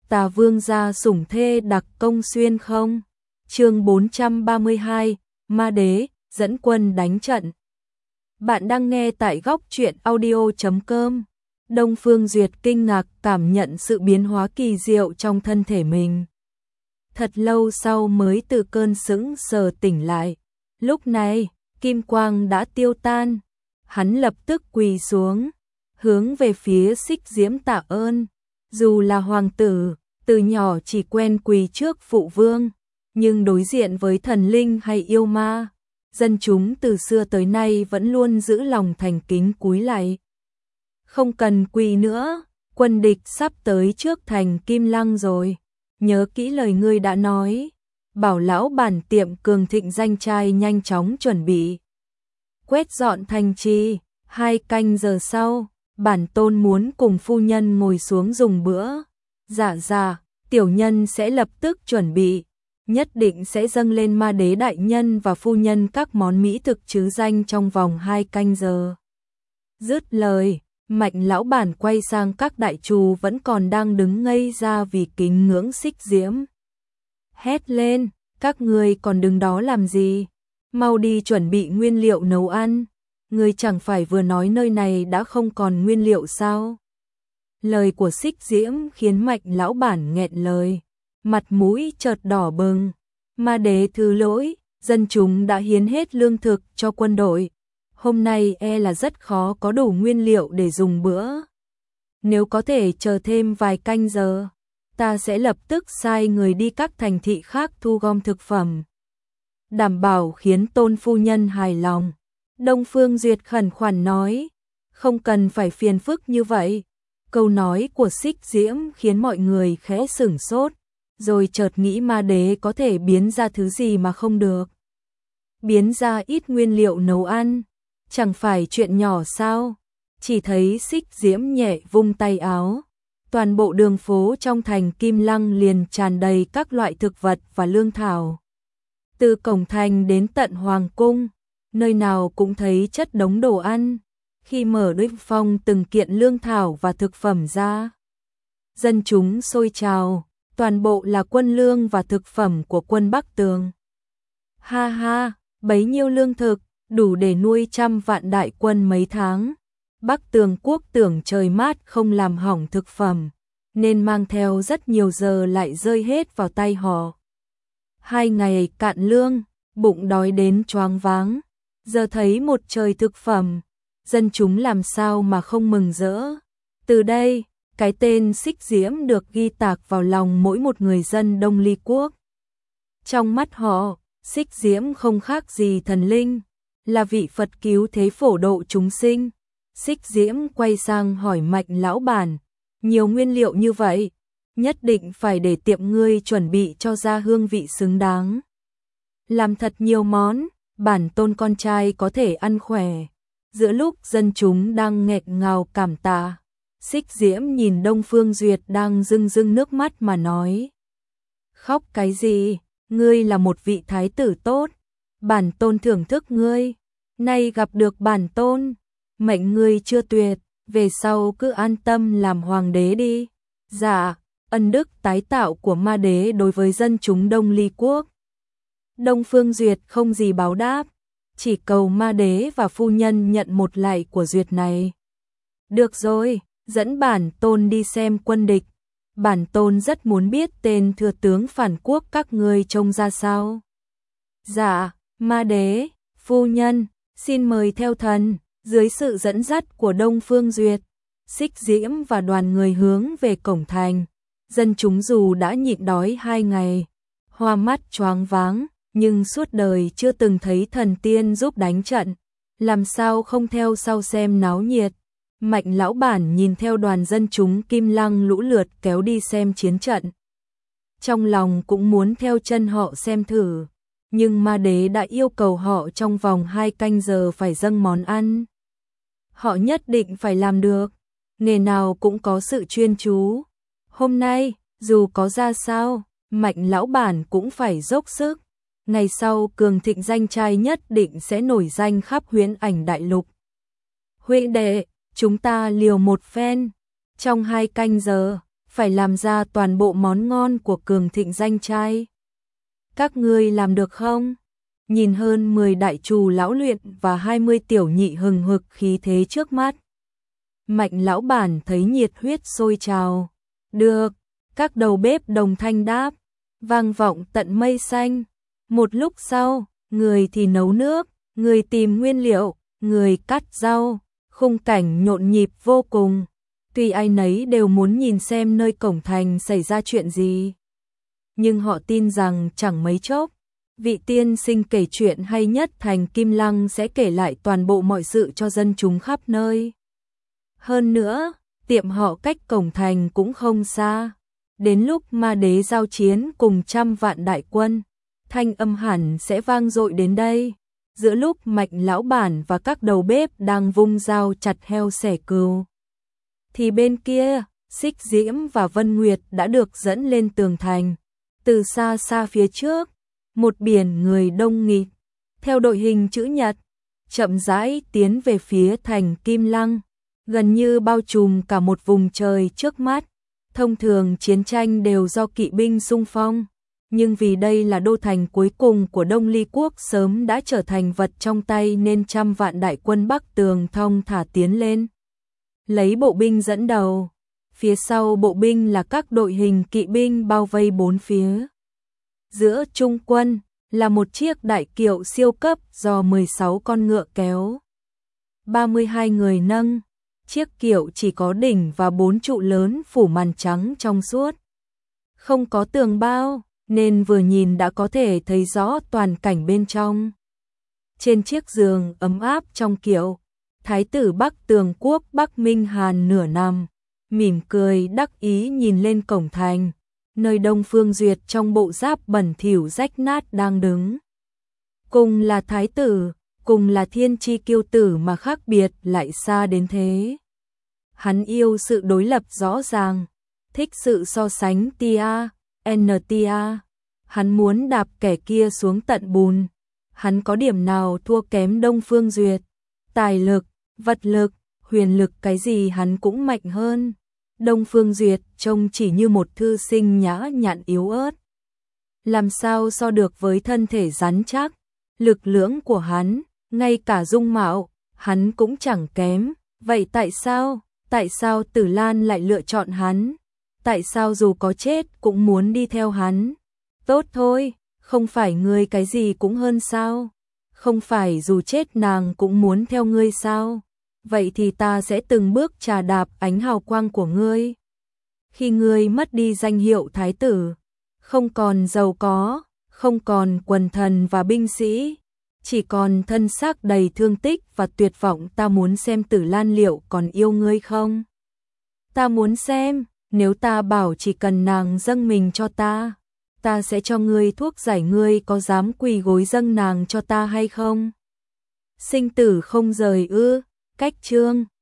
Tà Vương gia sủng thê đặc công xuyên không? Chương 432, Ma Đế, dẫn quân đánh trận. Bạn đang nghe tại góc truyện audio.com. Đông Phương Duyệt kinh ngạc cảm nhận sự biến hóa kỳ diệu trong thân thể mình. Thật lâu sau mới từ cơn sững sờ tỉnh lại. Lúc này, kim quang đã tiêu tan. Hắn lập tức quỳ xuống, hướng về phía Xích Diễm tạ ơn. Dù là hoàng tử, từ nhỏ chỉ quen quỳ trước phụ vương, nhưng đối diện với thần linh hay yêu ma, dân chúng từ xưa tới nay vẫn luôn giữ lòng thành kính cúi lạy. Không cần quỳ nữa, quân địch sắp tới trước thành Kim Lăng rồi. Nhớ kỹ lời ngươi đã nói, bảo lão bản tiệm Cường Thịnh danh trai nhanh chóng chuẩn bị. Quét dọn thành trì, 2 canh giờ sau, bản tôn muốn cùng phu nhân ngồi xuống dùng bữa. Dạ, tiểu nhân sẽ lập tức chuẩn bị, nhất định sẽ dâng lên Ma Đế đại nhân và phu nhân các món mỹ thực trứ danh trong vòng 2 canh giờ. Dứt lời, Mạnh lão bản quay sang các đại trù vẫn còn đang đứng ngây ra vì kính ngưỡng Xích Diễm. Hét lên, các ngươi còn đứng đó làm gì? Mau đi chuẩn bị nguyên liệu nấu ăn. Ngươi chẳng phải vừa nói nơi này đã không còn nguyên liệu sao? Lời của Xích Diễm khiến Mạnh lão bản nghẹn lời, mặt mũi chợt đỏ bừng. Ma Đế thứ lỗi, dân chúng đã hiến hết lương thực cho quân đội. Hôm nay e là rất khó có đủ nguyên liệu để dùng bữa. Nếu có thể chờ thêm vài canh giờ, ta sẽ lập tức sai người đi các thành thị khác thu gom thực phẩm, đảm bảo khiến tôn phu nhân hài lòng. Đông Phương Duyệt khẩn khoản nói, không cần phải phiền phức như vậy. Câu nói của Xích Diễm khiến mọi người khẽ sửng sốt, rồi chợt nghĩ Ma Đế có thể biến ra thứ gì mà không được. Biến ra ít nguyên liệu nấu ăn, chẳng phải chuyện nhỏ sao? Chỉ thấy Xích Diễm nhẹ vung tay áo, toàn bộ đường phố trong thành Kim Lăng liền tràn đầy các loại thực vật và lương thảo. Từ cổng thành đến tận hoàng cung, nơi nào cũng thấy chất đống đồ ăn. Khi mở đôi phong từng kiện lương thảo và thực phẩm ra, dân chúng sôi trào, toàn bộ là quân lương và thực phẩm của quân Bắc Tường. Ha ha, bấy nhiêu lương thực, đủ để nuôi 100 vạn đại quân mấy tháng. Bắc Tường quốc tưởng trời mát không làm hỏng thực phẩm, nên mang theo rất nhiều giờ lại rơi hết vào tay họ. 2 ngày cạn lương, bụng đói đến choáng váng, giờ thấy một trời thực phẩm, dân chúng làm sao mà không mừng rỡ. Từ đây, cái tên Xích Diễm được ghi tạc vào lòng mỗi một người dân Đông Ly quốc. Trong mắt họ, Xích Diễm không khác gì thần linh, là vị Phật cứu thế phổ độ chúng sinh. Xích Diễm quay sang hỏi Mạnh lão bản, nhiều nguyên liệu như vậy, nhất định phải để tiệm ngươi chuẩn bị cho ra hương vị xứng đáng. Làm thật nhiều món, bản tôn con trai có thể ăn khỏe. Giữa lúc dân chúng đang nghẹn ngào cảm tạ, Xích Diễm nhìn Đông Phương Duyệt đang rưng rưng nước mắt mà nói. Khóc cái gì, ngươi là một vị thái tử tốt, bản tôn thưởng thức ngươi, nay gặp được bản tôn, mệnh ngươi chưa tuyệt, về sau cứ an tâm làm hoàng đế đi. Dạ, ân đức tái tạo của Ma Đế đối với dân chúng Đông Ly quốc. Đông Phương Duyệt không gì báo đáp, chỉ cầu Ma Đế và phu nhân nhận một lạy của Duyệt này. Được rồi, dẫn bản tôn đi xem quân địch. Bản tôn rất muốn biết tên thừa tướng phản quốc các ngươi trông ra sao. Dạ, Ma Đế, phu nhân, xin mời theo thần. Dưới sự dẫn dắt của Đông Phương Duyệt, Xích Diễm và đoàn người hướng về cổng thành. Dân chúng dù đã nhịn đói 2 ngày, hoa mắt choáng váng, nhưng suốt đời chưa từng thấy thần tiên giúp đánh trận, làm sao không theo sau xem náo nhiệt. Mạnh lão bản nhìn theo đoàn dân chúng Kim Lăng lũ lượt kéo đi xem chiến trận, trong lòng cũng muốn theo chân họ xem thử, nhưng Ma Đế đã yêu cầu họ trong vòng 2 canh giờ phải dâng món ăn. Họ nhất định phải làm được, nghề nào cũng có sự chuyên chú. Hôm nay, dù có ra sao, Mạnh lão bản cũng phải dốc sức. Ngày sau Cường Thịnh danh trai nhất định sẽ nổi danh khắp Huyễn Ảnh đại lục. Huynh đệ, chúng ta liều một phen. Trong 2 canh giờ, phải làm ra toàn bộ món ngon của cường thịnh danh trai. Các ngươi làm được không? Nhìn hơn 10 đại trù lão luyện và 20 tiểu nhị hừng hực khí thế trước mắt. Mạnh lão bản thấy nhiệt huyết sôi trào. Được, các đầu bếp đồng thanh đáp, vang vọng tận mây xanh. Một lúc sau, người thì nấu nước, người tìm nguyên liệu, người cắt rau, khung cảnh nhộn nhịp vô cùng. Tuy ai nấy đều muốn nhìn xem nơi cổng thành xảy ra chuyện gì, nhưng họ tin rằng chẳng mấy chốc, vị tiên sinh kể chuyện hay nhất thành Kim Lăng sẽ kể lại toàn bộ mọi sự cho dân chúng khắp nơi. Hơn nữa, tiệm họ cách cổng thành cũng không xa. Đến lúc ma đế giao chiến cùng trăm vạn đại quân, thanh âm hẳn sẽ vang dội đến đây. Giữa lúc Mạnh lão bản và các đầu bếp đang vung dao chặt heo xẻ cừu, thì bên kia, Xích Diễm và Vân Nguyệt đã được dẫn lên tường thành. Từ xa xa phía trước, một biển người đông nghịt, theo đội hình chữ nhật, chậm rãi tiến về phía thành Kim Lăng, gần như bao trùm cả một vùng trời trước mắt. Thông thường chiến tranh đều do kỵ binh xung phong, nhưng vì đây là đô thành cuối cùng của Đông Ly quốc sớm đã trở thành vật trong tay nên trăm vạn đại quân Bắc Tường thong thả tiến lên. Lấy bộ binh dẫn đầu, phía sau bộ binh là các đội hình kỵ binh bao vây bốn phía. Giữa trung quân là một chiếc đại kiệu siêu cấp do 16 con ngựa kéo, 32 người nâng. Chiếc kiệu chỉ có đỉnh và 4 trụ lớn phủ màn trắng trong suốt. Không có tường bao, nên vừa nhìn đã có thể thấy rõ toàn cảnh bên trong. Trên chiếc giường ấm áp trong kiệu, Thái tử Bắc Tường quốc Bắc Minh Hàn nửa nằm, mỉm cười đắc ý nhìn lên cổng thành, nơi Đông Phương Duyệt trong bộ giáp bẩn thỉu rách nát đang đứng. Cùng là thái tử, cùng là thiên chi kiêu tử mà khác biệt lại xa đến thế. Hắn yêu sự đối lập rõ ràng, thích sự so sánh tia, tia. Hắn muốn đạp kẻ kia xuống tận bùn. Hắn có điểm nào thua kém Đông Phương Duyệt? Tài lực, vật lực, huyền lực cái gì hắn cũng mạnh hơn. Đông Phương Duyệt trông chỉ như một thư sinh nhã nhặn yếu ớt. Làm sao so được với thân thể rắn chắc, lực lưỡng của hắn, ngay cả dung mạo, hắn cũng chẳng kém. Vậy tại sao Tử Lan lại lựa chọn hắn? Tại sao dù có chết cũng muốn đi theo hắn? Tốt thôi, không phải ngươi cái gì cũng hơn sao? Không phải dù chết nàng cũng muốn theo ngươi sao? Vậy thì ta sẽ từng bước trà đạp ánh hào quang của ngươi. Khi ngươi mất đi danh hiệu thái tử, không còn giàu có, không còn quần thần và binh sĩ, chỉ còn thân xác đầy thương tích và tuyệt vọng, ta muốn xem Tử Lan liệu còn yêu ngươi không? Ta muốn xem, nếu ta bảo chỉ cần nàng dâng mình cho ta sẽ cho ngươi thuốc giải, ngươi có dám quỳ gối dâng nàng cho ta hay không? Sinh tử không rời ư? Cách chương